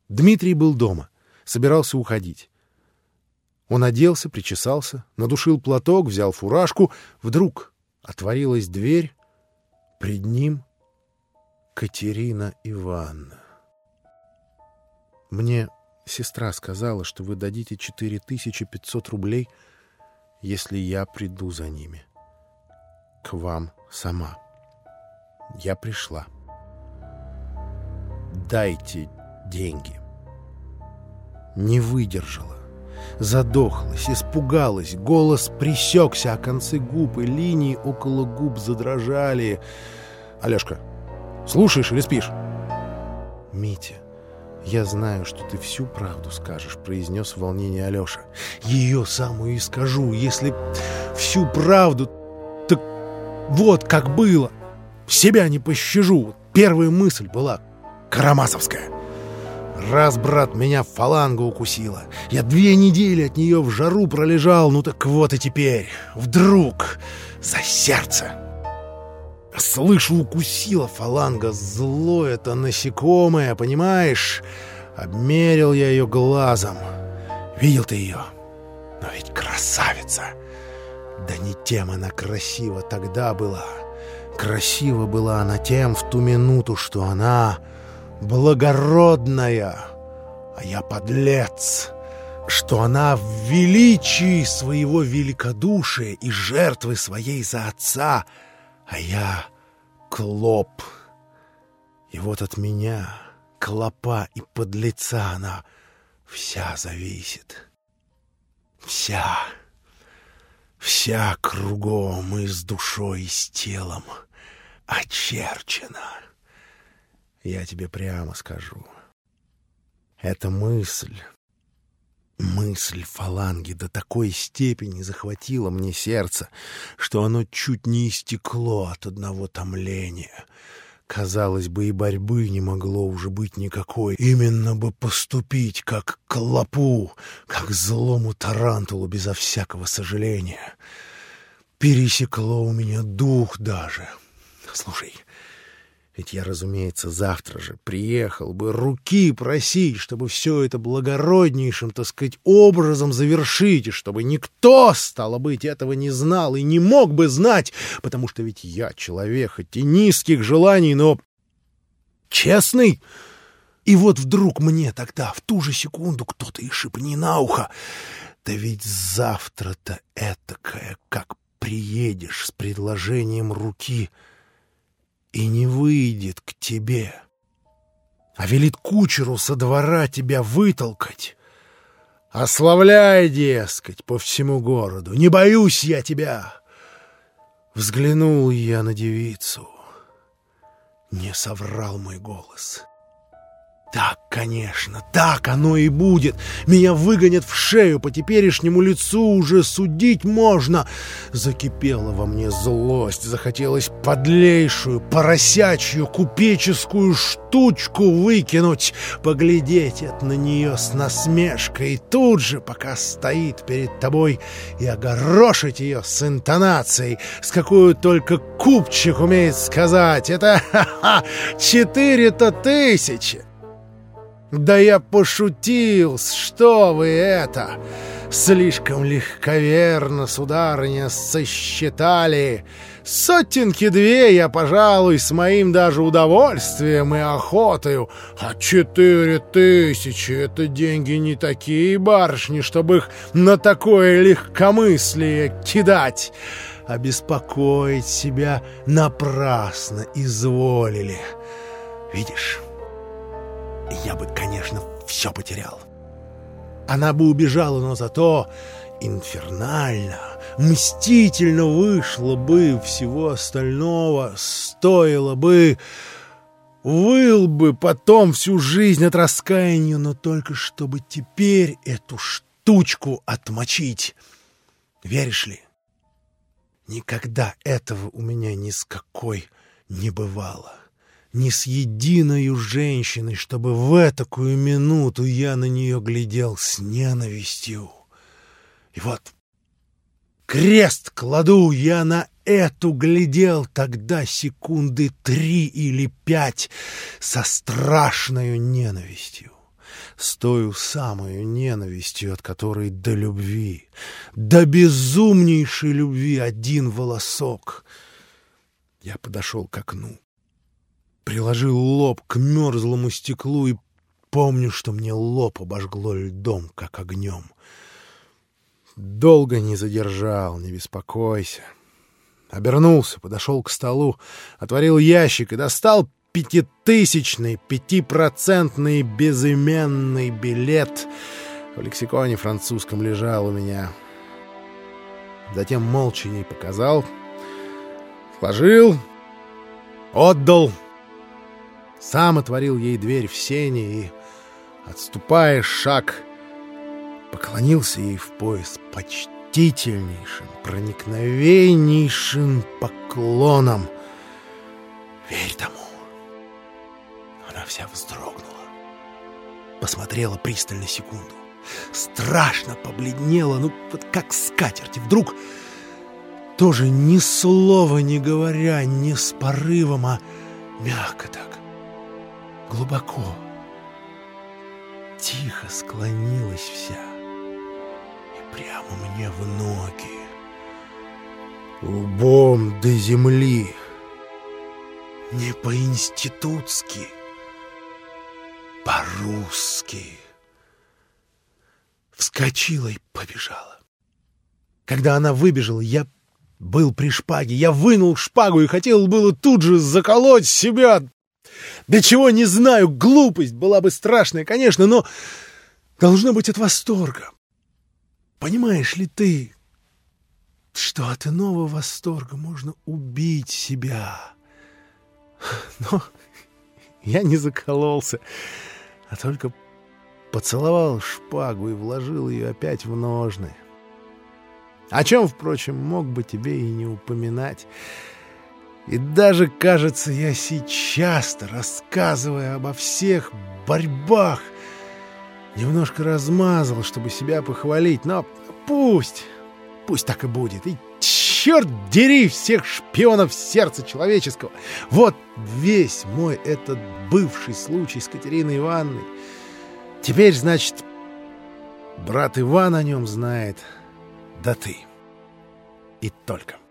Дмитрий был дома, собирался уходить. Он оделся, причесался, надушил платок, взял фуражку. Вдруг отворилась дверь. Пред ним Катерина Ивановна. «Мне сестра сказала, что вы дадите 4500 рублей, если я приду за ними. К вам сама. Я пришла. Дайте деньги». Не выдержала. Задохлась, испугалась, голос пресекся, а концы губ и линии около губ задрожали. «Алешка, слушаешь или спишь?» «Митя, я знаю, что ты всю правду скажешь», — произнес в волнении Алеша. «Ее самую и скажу, если всю правду, так вот как было. Себя не пощажу. Первая мысль была карамазовская. Раз, брат, меня фаланга укусила. Я 2 недели от нее в жару пролежал. Ну так вот и теперь. Вдруг за сердце. Слышу, укусила фаланга. Злое-то насекомое, понимаешь? Обмерил я ее глазом. Видел ты ее? Но ведь красавица. Да не тем она красива тогда была. Красива была она тем в ту минуту, что она... благородная, а я подлец, что она в величии своего великодушия и жертвы своей за отца, а я клоп. И вот от меня, клопа и подлеца, она вся зависит. Вся кругом и с душой, и с телом очерчена. Я тебе прямо скажу. Эта мысль фаланги до такой степени захватила мне сердце, что оно чуть не истекло от одного томления. Казалось бы, и борьбы не могло уже быть никакой. Именно бы поступить, как клопу, как злому тарантулу, безо всякого сожаления. Пересекло у меня дух даже. Слушай, ведь я, разумеется, завтра же приехал бы руки просить, чтобы все это благороднейшим, так сказать, образом завершить, и чтобы никто, стало быть, этого не знал и не мог бы знать, потому что ведь я человек хоть и низких желаний, но честный. И вот вдруг мне тогда, в ту же секунду, кто-то и шепни на ухо: да ведь завтра-то этакое, как приедешь с предложением руки, и не выйдет к тебе, а велит кучеру со двора тебя вытолкать. Ославляй, дескать, по всему городу. Не боюсь я тебя. Взглянул я на девицу. Не соврал мой голос. Так, конечно, так оно и будет. Меня выгонят в шею, по теперешнему лицу уже судить можно. Закипела во мне злость, захотелось подлейшую, поросячью, купеческую штучку выкинуть, поглядеть на нее с насмешкой, и тут же, пока стоит перед тобой, и огорошить ее с интонацией, с какой только купчик умеет сказать. Это 4-1000. Да я пошутил, что вы это! Слишком легковерно, сударыня, сосчитали. 100 я, пожалуй, с моим даже удовольствием и охотою. А 4000 — это деньги не такие, барышни, чтобы их на такое легкомыслие кидать. Обеспокоить себя напрасно изволили. Видишь? Я бы, конечно, все потерял. Она бы убежала, но зато инфернально, мстительно вышло бы всего остального, стоило бы, выл бы потом всю жизнь от раскаяния, но только чтобы теперь эту штучку отмочить. Веришь ли? Никогда этого у меня ни с какой не бывало. Ни с единою женщиной, чтобы в этакую минуту я на нее глядел с ненавистью. И вот крест кладу, я на эту глядел тогда 3 или 5 секунд со страшною ненавистью, с тою самою ненавистью, от которой до любви, до безумнейшей любви один волосок. Я подошел к окну, приложил лоб к мерзлому стеклу и помню, что мне лоб обожгло льдом, как огнем. Долго не задержал, не беспокойся. Обернулся, подошел к столу, отворил ящик и достал 5000-ный, 5% безыменный билет. В лексиконе французском лежал у меня. Затем молча ей показал, сложил, отдал. Сам отворил ей дверь в сени и, отступая шаг, поклонился ей в пояс почтительнейшим, проникновеннейшим поклоном. Верь тому. Она вся вздрогнула, посмотрела пристально секунду, страшно побледнела, ну вот как скатерть, и вдруг, тоже ни слова не говоря, не с порывом, а мягко так, глубоко, тихо склонилась вся и прямо мне в ноги, лбом до земли, не по-институтски, по-русски. Вскочила и побежала. Когда она выбежала, я был при шпаге. Я вынул шпагу и хотел было тут же заколоть себя. До чего не знаю, глупость была бы страшная, конечно, но должно быть от восторга. Понимаешь ли ты, что от иного восторга можно убить себя? Но я не закололся, а только поцеловал шпагу и вложил ее опять в ножны. О чем, впрочем, мог бы тебе и не упоминать. И даже, кажется, я сейчас-то, рассказывая обо всех борьбах, немножко размазал, чтобы себя похвалить. Но пусть так и будет. И черт дери всех шпионов сердца человеческого. Вот весь мой этот бывший случай с Катериной Ивановной. Теперь, значит, брат Иван о нем знает, да ты. И только.